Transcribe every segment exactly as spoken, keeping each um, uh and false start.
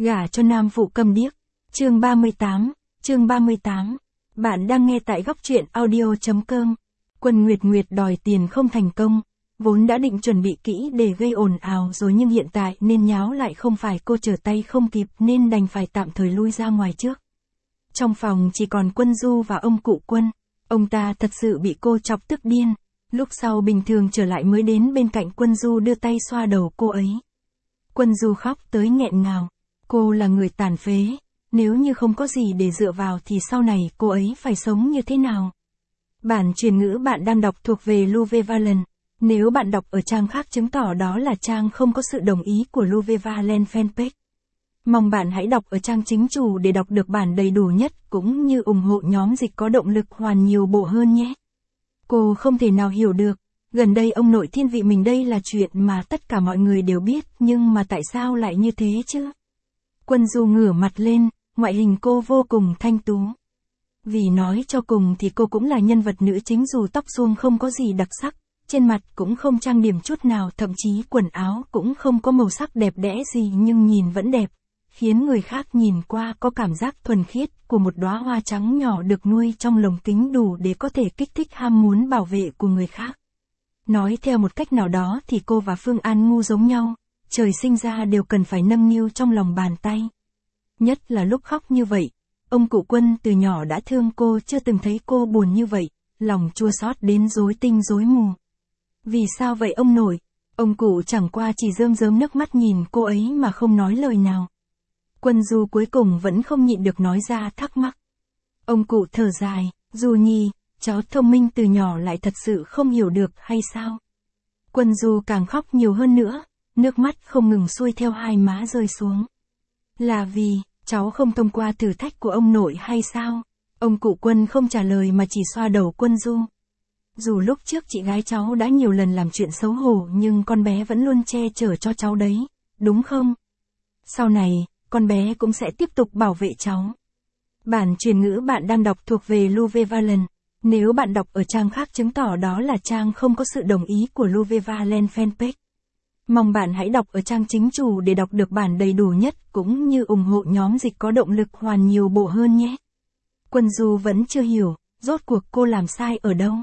Gả cho nam phụ câm điếc. Chương ba mươi tám, chương ba mươi tám. Bạn đang nghe tại góc truyện audio.com. Quân Nguyệt Nguyệt đòi tiền không thành công, vốn đã định chuẩn bị kỹ để gây ồn ào rồi nhưng hiện tại nên nháo lại không phải cô trở tay không kịp nên đành phải tạm thời lui ra ngoài trước. Trong phòng chỉ còn Quân Du và ông cụ Quân, ông ta thật sự bị cô chọc tức điên, lúc sau bình thường trở lại mới đến bên cạnh Quân Du đưa tay xoa đầu cô ấy. Quân Du khóc tới nghẹn ngào, cô là người tàn phế, nếu như không có gì để dựa vào thì sau này cô ấy phải sống như thế nào? Bản truyền ngữ bạn đang đọc thuộc về Luvevalent. Nếu bạn đọc ở trang khác chứng tỏ đó là trang không có sự đồng ý của Luvevalent fanpage. Mong bạn hãy đọc ở trang chính chủ để đọc được bản đầy đủ nhất cũng như ủng hộ nhóm dịch có động lực hoàn nhiều bộ hơn nhé. Cô không thể nào hiểu được, gần đây ông nội thiên vị mình đây là chuyện mà tất cả mọi người đều biết nhưng mà tại sao lại như thế chứ? Quân Du ngửa mặt lên, ngoại hình cô vô cùng thanh tú. Vì nói cho cùng thì cô cũng là nhân vật nữ chính dù tóc suông không có gì đặc sắc, trên mặt cũng không trang điểm chút nào, thậm chí quần áo cũng không có màu sắc đẹp đẽ gì nhưng nhìn vẫn đẹp, khiến người khác nhìn qua có cảm giác thuần khiết của một đóa hoa trắng nhỏ được nuôi trong lồng kính đủ để có thể kích thích ham muốn bảo vệ của người khác. Nói theo một cách nào đó thì cô và Phương An ngu giống nhau, trời sinh ra đều cần phải nâng niu trong lòng bàn tay. Nhất là lúc khóc như vậy, ông cụ Quân từ nhỏ đã thương cô, chưa từng thấy cô buồn như vậy, lòng chua xót đến rối tinh rối mù. Vì sao vậy ông nội? Ông cụ chẳng qua chỉ rơm rớm nước mắt nhìn cô ấy mà không nói lời nào. Quân Du cuối cùng vẫn không nhịn được nói ra thắc mắc. Ông cụ thở dài, Du Nhi, cháu thông minh từ nhỏ lại thật sự không hiểu được hay sao? Quân Du càng khóc nhiều hơn nữa, nước mắt không ngừng xuôi theo hai má rơi xuống. Là vì, cháu không thông qua thử thách của ông nội hay sao? Ông cụ Quân không trả lời mà chỉ xoa đầu Quân Du. Dù lúc trước chị gái cháu đã nhiều lần làm chuyện xấu hổ nhưng con bé vẫn luôn che chở cho cháu đấy, đúng không? Sau này, con bé cũng sẽ tiếp tục bảo vệ cháu. Bản truyền ngữ bạn đang đọc thuộc về Luvevalent. Nếu bạn đọc ở trang khác chứng tỏ đó là trang không có sự đồng ý của Luvevalent fanpage. Mong bạn hãy đọc ở trang chính chủ để đọc được bản đầy đủ nhất cũng như ủng hộ nhóm dịch có động lực hoàn nhiều bộ hơn nhé. Quân Du vẫn chưa hiểu, rốt cuộc cô làm sai ở đâu.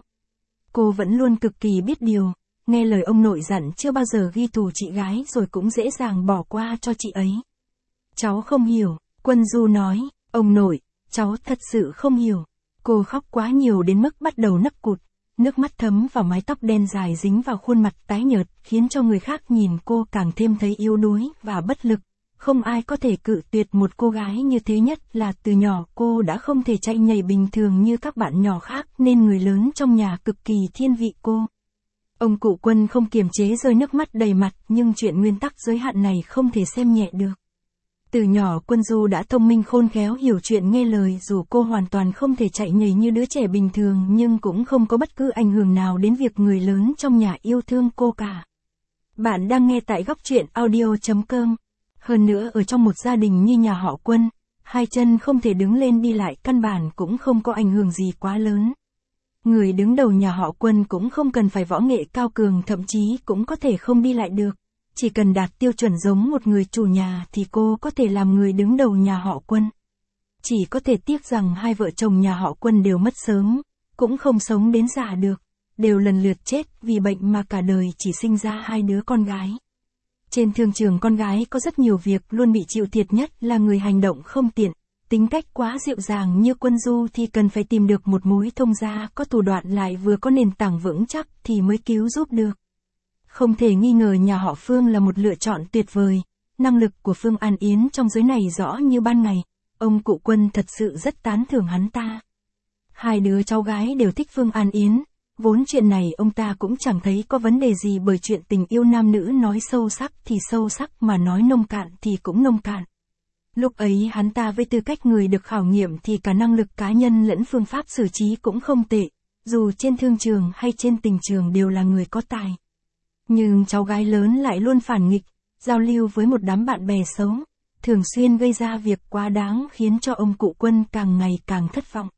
Cô vẫn luôn cực kỳ biết điều, nghe lời ông nội dặn chưa bao giờ ghi thù chị gái rồi cũng dễ dàng bỏ qua cho chị ấy. Cháu không hiểu, Quân Du nói, ông nội, cháu thật sự không hiểu. Cô khóc quá nhiều đến mức bắt đầu nấc cụt, nước mắt thấm vào mái tóc đen dài dính vào khuôn mặt tái nhợt khiến cho người khác nhìn cô càng thêm thấy yếu đuối và bất lực. Không ai có thể cự tuyệt một cô gái như thế, nhất là từ nhỏ cô đã không thể chạy nhảy bình thường như các bạn nhỏ khác nên người lớn trong nhà cực kỳ thiên vị cô. Ông cụ Quân không kiềm chế rơi nước mắt đầy mặt nhưng chuyện nguyên tắc giới hạn này không thể xem nhẹ được. Từ nhỏ Quân Du đã thông minh khôn khéo, hiểu chuyện nghe lời, dù cô hoàn toàn không thể chạy nhảy như đứa trẻ bình thường nhưng cũng không có bất cứ ảnh hưởng nào đến việc người lớn trong nhà yêu thương cô cả. Bạn đang nghe tại góc truyện audio.com. Hơn nữa ở trong một gia đình như nhà họ Quân, hai chân không thể đứng lên đi lại căn bản cũng không có ảnh hưởng gì quá lớn. Người đứng đầu nhà họ Quân cũng không cần phải võ nghệ cao cường, thậm chí cũng có thể không đi lại được. Chỉ cần đạt tiêu chuẩn giống một người chủ nhà thì cô có thể làm người đứng đầu nhà họ Quân. Chỉ có thể tiếc rằng hai vợ chồng nhà họ Quân đều mất sớm, cũng không sống đến già được, đều lần lượt chết vì bệnh mà cả đời chỉ sinh ra hai đứa con gái. Trên thương trường con gái có rất nhiều việc luôn bị chịu thiệt, nhất là người hành động không tiện, tính cách quá dịu dàng như Quân Du thì cần phải tìm được một mối thông gia có thủ đoạn lại vừa có nền tảng vững chắc thì mới cứu giúp được. Không thể nghi ngờ nhà họ Phương là một lựa chọn tuyệt vời, năng lực của Phương An Yến trong giới này rõ như ban ngày, ông cụ Quân thật sự rất tán thưởng hắn ta. Hai đứa cháu gái đều thích Phương An Yến, vốn chuyện này ông ta cũng chẳng thấy có vấn đề gì bởi chuyện tình yêu nam nữ nói sâu sắc thì sâu sắc mà nói nông cạn thì cũng nông cạn. Lúc ấy hắn ta với tư cách người được khảo nghiệm thì cả năng lực cá nhân lẫn phương pháp xử trí cũng không tệ, dù trên thương trường hay trên tình trường đều là người có tài. Nhưng cháu gái lớn lại luôn phản nghịch, giao lưu với một đám bạn bè xấu, thường xuyên gây ra việc quá đáng khiến cho ông cụ Quân càng ngày càng thất vọng.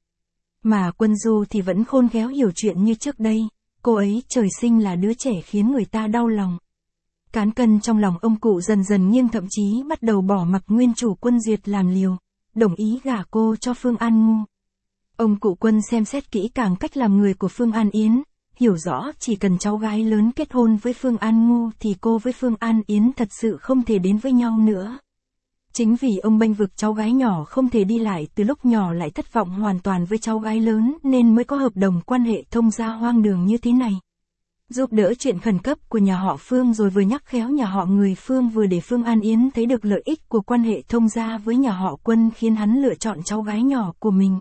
Mà Quân Du thì vẫn khôn khéo hiểu chuyện như trước đây, cô ấy trời sinh là đứa trẻ khiến người ta đau lòng. Cán cân trong lòng ông cụ dần dần nghiêng, thậm chí bắt đầu bỏ mặc nguyên chủ Quân Duyệt làm liều, đồng ý gả cô cho Phương An Ngu. Ông cụ Quân xem xét kỹ càng cách làm người của Phương An Yến, hiểu rõ chỉ cần cháu gái lớn kết hôn với Phương An Ngu thì cô với Phương An Yến thật sự không thể đến với nhau nữa. Chính vì ông bênh vực cháu gái nhỏ không thể đi lại từ lúc nhỏ lại thất vọng hoàn toàn với cháu gái lớn nên mới có hợp đồng quan hệ thông gia hoang đường như thế này. Giúp đỡ chuyện khẩn cấp của nhà họ Phương rồi vừa nhắc khéo nhà họ người Phương, vừa để Phương An Yến thấy được lợi ích của quan hệ thông gia với nhà họ Quân, khiến hắn lựa chọn cháu gái nhỏ của mình.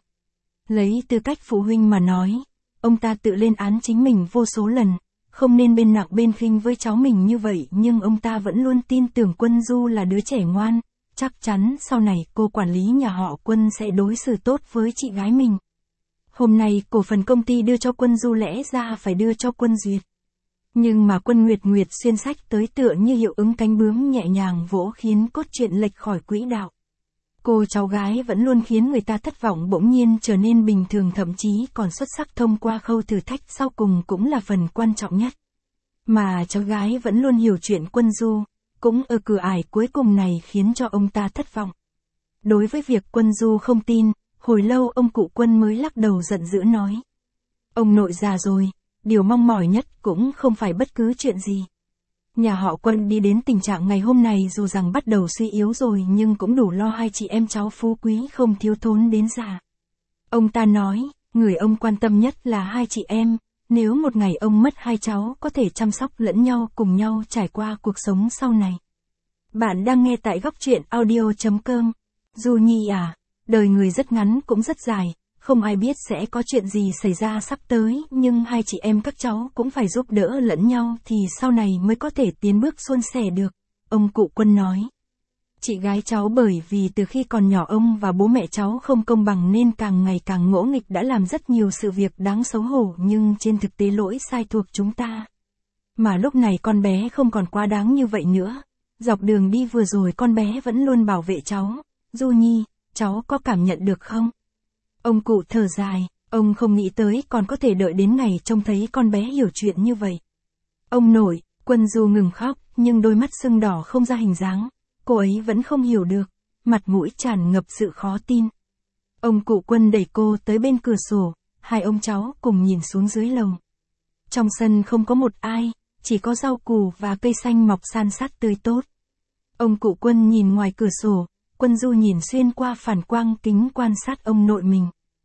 Lấy tư cách phụ huynh mà nói, ông ta tự lên án chính mình vô số lần, không nên bên nặng bên khinh với cháu mình như vậy, nhưng ông ta vẫn luôn tin tưởng Quân Du là đứa trẻ ngoan, chắc chắn sau này cô quản lý nhà họ Quân sẽ đối xử tốt với chị gái mình. Hôm nay cổ phần công ty đưa cho Quân Du lẽ ra phải đưa cho Quân Duyệt. Nhưng mà Quân Nguyệt Nguyệt xuyên sách tới tựa như hiệu ứng cánh bướm nhẹ nhàng vỗ, khiến cốt truyện lệch khỏi quỹ đạo. Cô cháu gái vẫn luôn khiến người ta thất vọng bỗng nhiên trở nên bình thường, thậm chí còn xuất sắc thông qua khâu thử thách sau cùng cũng là phần quan trọng nhất. Mà cháu gái vẫn luôn hiểu chuyện Quân Du, cũng ở cửa ải cuối cùng này khiến cho ông ta thất vọng. Đối với việc Quân Du không tin, hồi lâu ông cụ Quân mới lắc đầu giận dữ nói. Ông nội già rồi, điều mong mỏi nhất cũng không phải bất cứ chuyện gì. Nhà họ Quân đi đến tình trạng ngày hôm này dù rằng bắt đầu suy yếu rồi nhưng cũng đủ lo hai chị em cháu phú quý không thiếu thốn đến già. Ông ta nói, người ông quan tâm nhất là hai chị em, nếu một ngày ông mất hai cháu có thể chăm sóc lẫn nhau, cùng nhau trải qua cuộc sống sau này. Bạn đang nghe tại góc truyện audio chấm com. Du Nhi à, đời người rất ngắn cũng rất dài, không ai biết sẽ có chuyện gì xảy ra sắp tới, nhưng hai chị em các cháu cũng phải giúp đỡ lẫn nhau thì sau này mới có thể tiến bước suôn sẻ được, ông cụ Quân nói. Chị gái cháu bởi vì từ khi còn nhỏ ông và bố mẹ cháu không công bằng nên càng ngày càng ngỗ nghịch, đã làm rất nhiều sự việc đáng xấu hổ, nhưng trên thực tế lỗi sai thuộc chúng ta. Mà lúc này con bé không còn quá đáng như vậy nữa. Dọc đường đi vừa rồi con bé vẫn luôn bảo vệ cháu. Du Nhi, cháu có cảm nhận được không? Ông cụ thở dài, ông không nghĩ tới còn có thể đợi đến ngày trông thấy con bé hiểu chuyện như vậy. Ông nội, Quân Du ngừng khóc, nhưng đôi mắt sưng đỏ không ra hình dáng. Cô ấy vẫn không hiểu được, mặt mũi tràn ngập sự khó tin. Ông cụ Quân đẩy cô tới bên cửa sổ, hai ông cháu cùng nhìn xuống dưới lầu. Trong sân không có một ai, chỉ có rau củ và cây xanh mọc san sát tươi tốt. Ông cụ Quân nhìn ngoài cửa sổ, Quân Du nhìn xuyên qua phản quang kính quan sát ông nội mình.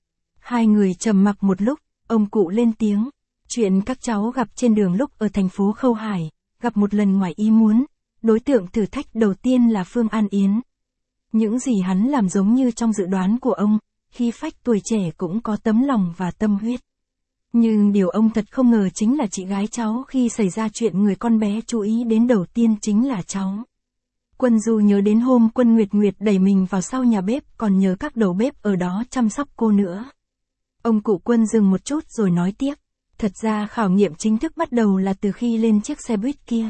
Hai người trầm mặc một lúc, ông cụ lên tiếng. Chuyện các cháu gặp trên đường lúc ở thành phố Khâu Hải, gặp một lần ngoài ý muốn. Đối tượng thử thách đầu tiên là Phương An Yến. Những gì hắn làm giống như trong dự đoán của ông, khi phách tuổi trẻ cũng có tấm lòng và tâm huyết. Nhưng điều ông thật không ngờ chính là chị gái cháu, khi xảy ra chuyện người con bé chú ý đến đầu tiên chính là cháu. Quân Du nhớ đến hôm Quân Nguyệt Nguyệt đẩy mình vào sau nhà bếp, còn nhớ các đầu bếp ở đó chăm sóc cô nữa. Ông cụ Quân dừng một chút rồi nói tiếp. Thật ra khảo nghiệm chính thức bắt đầu là từ khi lên chiếc xe buýt kia.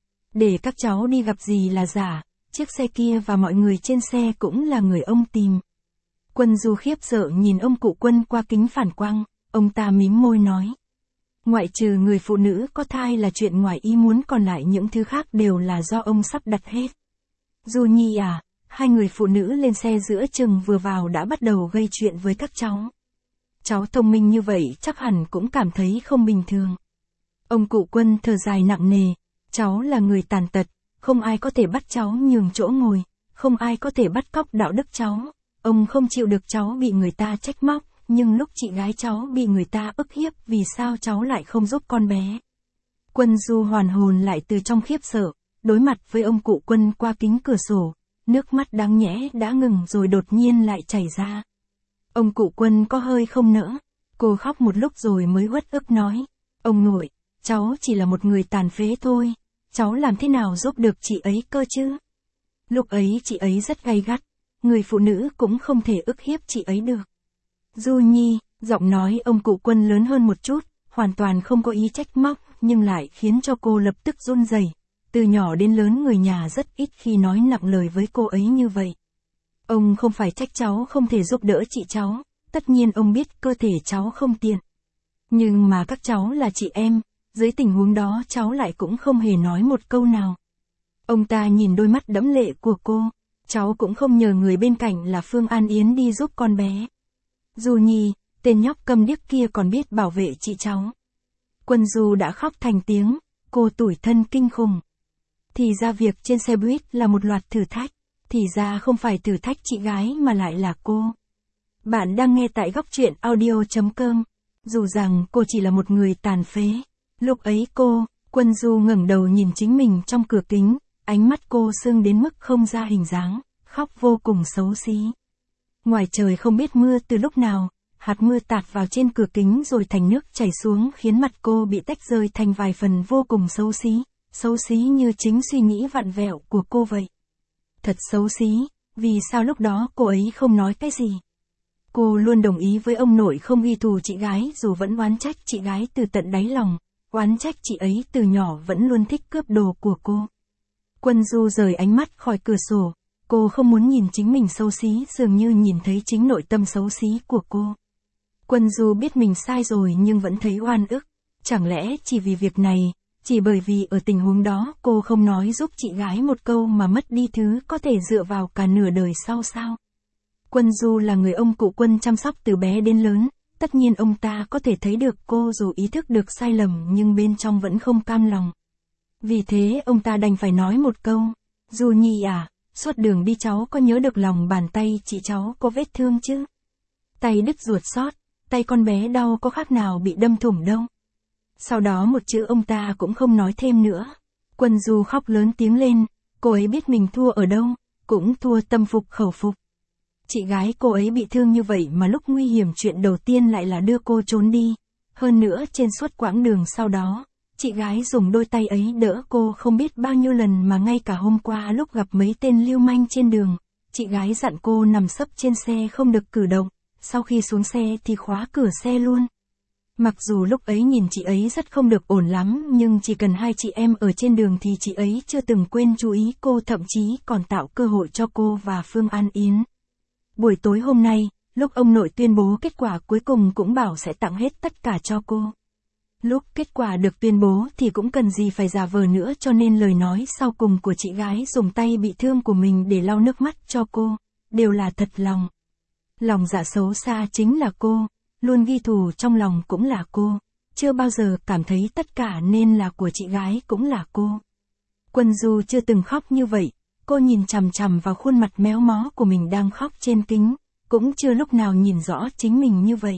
Để các cháu đi gặp gì là giả, chiếc xe kia và mọi người trên xe cũng là người ông tìm. Quân Du khiếp sợ nhìn ông cụ Quân qua kính phản quang, ông ta mím môi nói. Ngoại trừ người phụ nữ có thai là chuyện ngoài ý muốn, còn lại những thứ khác đều là do ông sắp đặt hết. Du Nhi à, hai người phụ nữ lên xe giữa chừng vừa vào đã bắt đầu gây chuyện với các cháu. Cháu thông minh như vậy chắc hẳn cũng cảm thấy không bình thường. Ông cụ Quân thở dài nặng nề. Cháu là người tàn tật, không ai có thể bắt cháu nhường chỗ ngồi, không ai có thể bắt cóc đạo đức cháu. Ông không chịu được cháu bị người ta trách móc, nhưng lúc chị gái cháu bị người ta ức hiếp, vì sao cháu lại không giúp con bé? Quân Du hoàn hồn lại từ trong khiếp sợ, đối mặt với ông cụ Quân qua kính cửa sổ, nước mắt đáng nhẽ đã ngừng rồi đột nhiên lại chảy ra. Ông cụ Quân có hơi không nỡ, cô khóc một lúc rồi mới uất ức nói, ông nội, cháu chỉ là một người tàn phế thôi, cháu làm thế nào giúp được chị ấy cơ chứ? Lúc ấy chị ấy rất gay gắt, người phụ nữ cũng không thể ức hiếp chị ấy được. Du Nhi, giọng nói ông cụ Quân lớn hơn một chút, hoàn toàn không có ý trách móc, nhưng lại khiến cho cô lập tức run rẩy. Từ nhỏ đến lớn người nhà rất ít khi nói nặng lời với cô ấy như vậy. Ông không phải trách cháu không thể giúp đỡ chị cháu, tất nhiên ông biết cơ thể cháu không tiện. Nhưng mà các cháu là chị em, dưới tình huống đó cháu lại cũng không hề nói một câu nào, Ông ta nhìn đôi mắt đẫm lệ của cô. Cháu cũng không nhờ người bên cạnh là Phương An Yến đi giúp con bé. Du Nhi, tên nhóc câm điếc kia còn biết bảo vệ chị cháu. Quân Du đã khóc thành tiếng, cô tủi thân kinh khủng. Thì ra việc trên xe buýt là một loạt thử thách, thì ra không phải thử thách chị gái mà lại là cô. Bạn đang nghe tại góc truyện audio chấm com. Dù rằng cô chỉ là một người tàn phế. Lúc ấy cô, Quân Du ngẩng đầu nhìn chính mình trong cửa kính, ánh mắt cô sưng đến mức không ra hình dáng, khóc vô cùng xấu xí. Ngoài trời không biết mưa từ lúc nào, hạt mưa tạt vào trên cửa kính rồi thành nước chảy xuống khiến mặt cô bị tách rơi thành vài phần vô cùng xấu xí, xấu xí như chính suy nghĩ vặn vẹo của cô vậy. Thật xấu xí, vì sao lúc đó cô ấy không nói cái gì? Cô luôn đồng ý với ông nội không ghi thù chị gái dù vẫn oán trách chị gái từ tận đáy lòng, oán trách chị ấy từ nhỏ vẫn luôn thích cướp đồ của cô. Quân Du rời ánh mắt khỏi cửa sổ, cô không muốn nhìn chính mình xấu xí dường như nhìn thấy chính nội tâm xấu xí của cô. Quân Du biết mình sai rồi nhưng vẫn thấy oan ức, chẳng lẽ chỉ vì việc này, chỉ bởi vì ở tình huống đó cô không nói giúp chị gái một câu mà mất đi thứ có thể dựa vào cả nửa đời sau sao? Quân Du là người ông cụ Quân chăm sóc từ bé đến lớn, tất nhiên ông ta có thể thấy được cô dù ý thức được sai lầm nhưng bên trong vẫn không cam lòng. Vì thế ông ta đành phải nói một câu, Du Nhi à, suốt đường đi cháu có nhớ được lòng bàn tay chị cháu có vết thương chứ? Tay đứt ruột xót, tay con bé đau có khác nào bị đâm thủng đâu. Sau đó một chữ ông ta cũng không nói thêm nữa. Quân Du khóc lớn tiếng lên, cô ấy biết mình thua ở đâu, cũng thua tâm phục khẩu phục. Chị gái cô ấy bị thương như vậy mà lúc nguy hiểm chuyện đầu tiên lại là đưa cô trốn đi. Hơn nữa trên suốt quãng đường sau đó, chị gái dùng đôi tay ấy đỡ cô không biết bao nhiêu lần mà ngay cả hôm qua lúc gặp mấy tên lưu manh trên đường, chị gái dặn cô nằm sấp trên xe không được cử động, sau khi xuống xe thì khóa cửa xe luôn. Mặc dù lúc ấy nhìn chị ấy rất không được ổn lắm nhưng chỉ cần hai chị em ở trên đường thì chị ấy chưa từng quên chú ý cô, thậm chí còn tạo cơ hội cho cô và Phương An Yến. Buổi tối hôm nay, lúc ông nội tuyên bố kết quả cuối cùng cũng bảo sẽ tặng hết tất cả cho cô. Lúc kết quả được tuyên bố thì cũng cần gì phải giả vờ nữa cho nên lời nói sau cùng của chị gái dùng tay bị thương của mình để lau nước mắt cho cô, đều là thật lòng. Lòng dạ xấu xa chính là cô, luôn ghi thù trong lòng cũng là cô, chưa bao giờ cảm thấy tất cả nên là của chị gái cũng là cô. Quân Du chưa từng khóc như vậy, cô nhìn chằm chằm vào khuôn mặt méo mó của mình đang khóc trên kính, cũng chưa lúc nào nhìn rõ chính mình như vậy.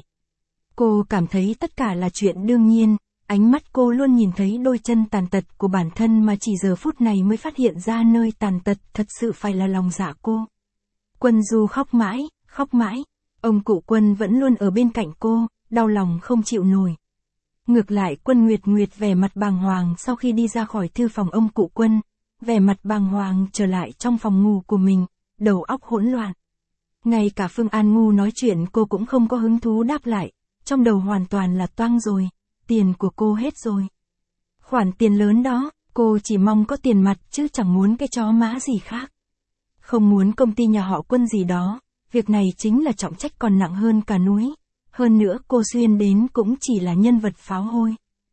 Cô cảm thấy tất cả là chuyện đương nhiên, ánh mắt cô luôn nhìn thấy đôi chân tàn tật của bản thân mà chỉ giờ phút này mới phát hiện ra nơi tàn tật thật sự phải là lòng dạ cô. Quân Du khóc mãi, khóc mãi, ông cụ Quân vẫn luôn ở bên cạnh cô, đau lòng không chịu nổi. Ngược lại Quân Nguyệt Nguyệt vẻ mặt bàng hoàng sau khi đi ra khỏi thư phòng ông cụ Quân, vẻ mặt bàng hoàng trở lại trong phòng ngủ của mình, đầu óc hỗn loạn. Ngay cả Phương An Ngu nói chuyện cô cũng không có hứng thú đáp lại, trong đầu hoàn toàn là toang rồi, tiền của cô hết rồi. Khoản tiền lớn đó, cô chỉ mong có tiền mặt chứ chẳng muốn cái chó má gì khác. Không muốn công ty nhà họ Quân gì đó, việc này chính là trọng trách còn nặng hơn cả núi. Hơn nữa cô xuyên đến cũng chỉ là nhân vật pháo hôi.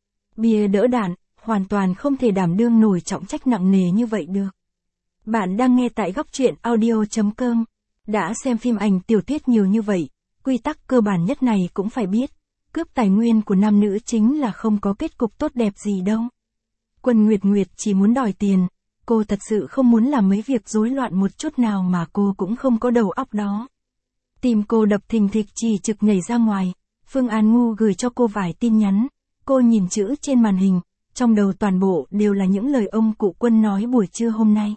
Bia đỡ đạn, hoàn toàn không thể đảm đương nổi trọng trách nặng nề như vậy được. Bạn đang nghe tại góc truyện audio chấm com. Đã xem phim ảnh tiểu thuyết nhiều như vậy, quy tắc cơ bản nhất này cũng phải biết. Cướp tài nguyên của nam nữ chính là không có kết cục tốt đẹp gì đâu. Quân Nguyệt Nguyệt chỉ muốn đòi tiền, cô thật sự không muốn làm mấy việc rối loạn một chút nào mà cô cũng không có đầu óc đó. Tim cô đập thình thịch chỉ trực nhảy ra ngoài, Phương An Ngu gửi cho cô vài tin nhắn, cô nhìn chữ trên màn hình, trong đầu toàn bộ đều là những lời ông cụ Quân nói buổi trưa hôm nay.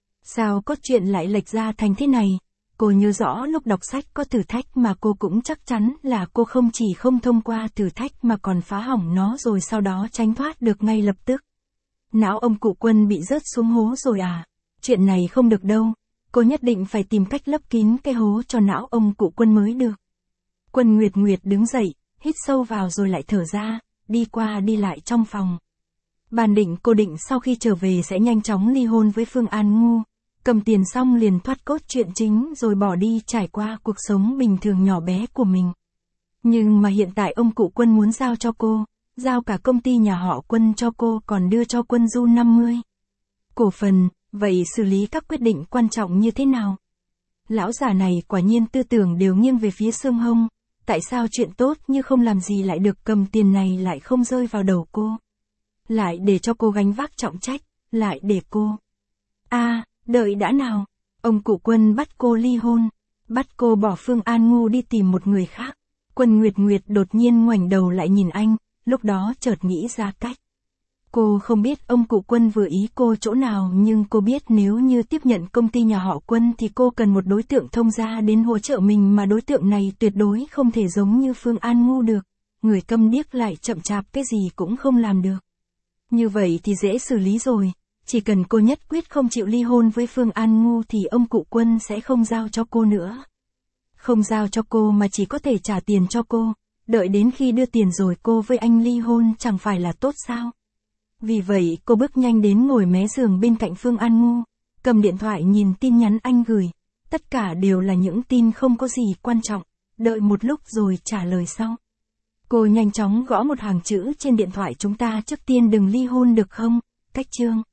Sao có chuyện lại lệch ra thành thế này? Cô nhớ rõ lúc đọc sách có thử thách mà cô cũng chắc chắn là cô không chỉ không thông qua thử thách mà còn phá hỏng nó rồi sau đó tránh thoát được ngay lập tức. Não ông cụ Quân bị rớt xuống hố rồi à? Chuyện này không được đâu, cô nhất định phải tìm cách lấp kín cái hố cho não ông cụ Quân mới được. Quân Nguyệt Nguyệt đứng dậy, hít sâu vào rồi lại thở ra, đi qua đi lại trong phòng. Bàn định cô định sau khi trở về sẽ nhanh chóng ly hôn với Phương An Ngu, cầm tiền xong liền thoát cốt chuyện chính rồi bỏ đi trải qua cuộc sống bình thường nhỏ bé của mình. Nhưng mà hiện tại ông cụ Quân muốn giao cho cô, giao cả công ty nhà họ Quân cho cô còn đưa cho Quân Du năm mươi cổ phần, Vậy xử lý các quyết định quan trọng như thế nào? Lão già này quả nhiên tư tưởng đều nghiêng về phía Sương Hông. Tại sao chuyện tốt như không làm gì lại được cầm tiền này lại không rơi vào đầu cô? Lại để cho cô gánh vác trọng trách, lại để cô. a à, đợi đã nào. Ông cụ Quân bắt cô ly hôn, bắt cô bỏ Phương An Ngu đi tìm một người khác. Quân Nguyệt Nguyệt đột nhiên ngoảnh đầu lại nhìn anh, lúc đó chợt nghĩ ra cách. Cô không biết ông cụ Quân vừa ý cô chỗ nào, nhưng cô biết nếu như tiếp nhận công ty nhà họ Quân thì cô cần một đối tượng thông gia đến hỗ trợ mình, mà đối tượng này tuyệt đối không thể giống như Phương An Ngu được. Người câm điếc lại chậm chạp cái gì cũng không làm được. Như vậy thì dễ xử lý rồi. Chỉ cần cô nhất quyết không chịu ly hôn với Phương An Ngu thì ông cụ Quân sẽ không giao cho cô nữa. Không giao cho cô mà chỉ có thể trả tiền cho cô. Đợi đến khi đưa tiền rồi cô với anh ly hôn chẳng phải là tốt sao? Vì vậy cô bước nhanh đến ngồi mé giường bên cạnh Phương An Ngu, cầm điện thoại nhìn tin nhắn anh gửi. Tất cả đều là những tin không có gì quan trọng, đợi một lúc rồi trả lời sau. Cô nhanh chóng gõ một hàng chữ trên điện thoại: chúng ta trước tiên đừng ly hôn được không? Cách chương